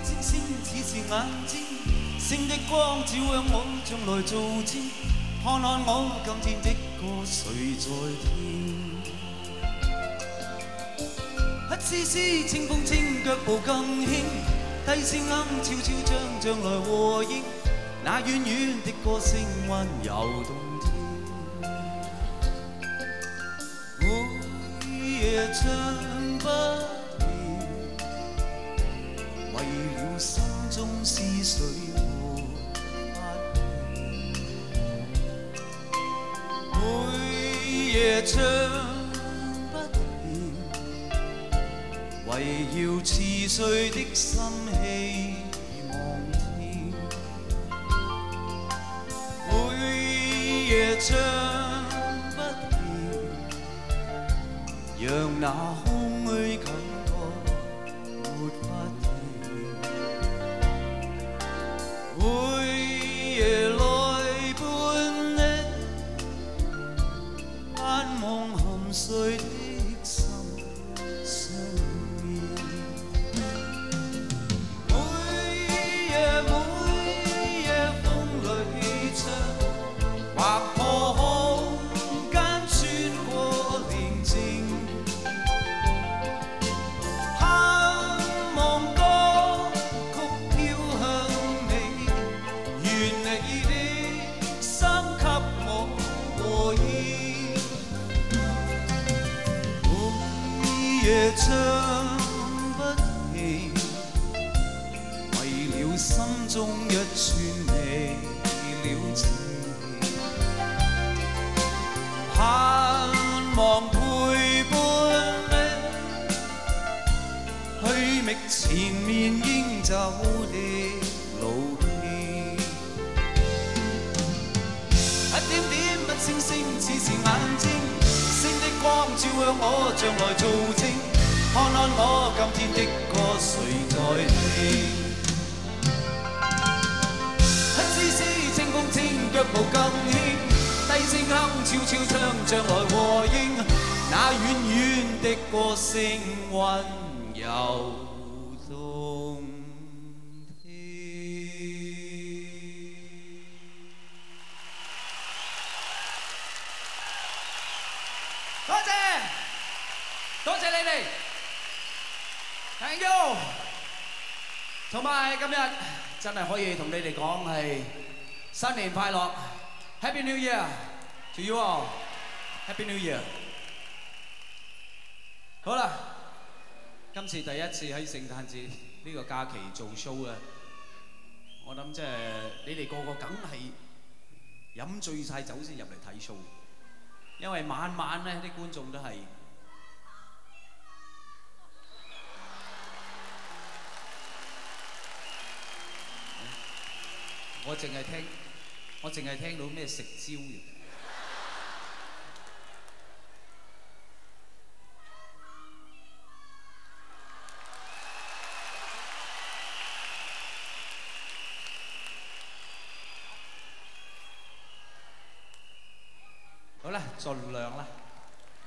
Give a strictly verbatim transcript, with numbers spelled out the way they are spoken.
星星只是眼睛，星的光照向我，將來做證。看看我今天的歌，誰在聽？一絲絲清風清，腳步更輕，低聲音悄悄將將來和應。那遠遠的歌聲溫柔動聽，每夜唱不停，為了心中思緒無法停。每夜唱不停，為要似碎的心希望天。每夜唱不停，讓那空虛感覺沒法停。每夜來伴你，盼望含睡的心相依。每夜每夜風裏唱，劃破空間穿過寧靜，盼望歌曲飄向你，願你的心給我和意。每夜唱不停，為了心中一串未了情，盼望陪伴你，去覓前面應走的路徑。一點點一星星似是眼睛，星的光照向我，將來做證。看看我今天的歌，誰在聽？一絲絲清風清，腳步更輕，低聲哼悄悄唱，將來和應。那遠遠的歌聲溫柔動聽。多謝，多謝你哋 ，thank you。同埋今日真係可以同你哋講係新年快樂 ，Happy New Year to you all，Happy New Year。好啦，今次第一次喺聖誕節呢個假期做 show 啊，我諗即係你哋個個梗係飲醉晒酒先入嚟睇 show， 因為晚晚咧啲觀眾都係。我淨係聽，我淨係聽到咩食蕉嘅。好啦，盡量啦。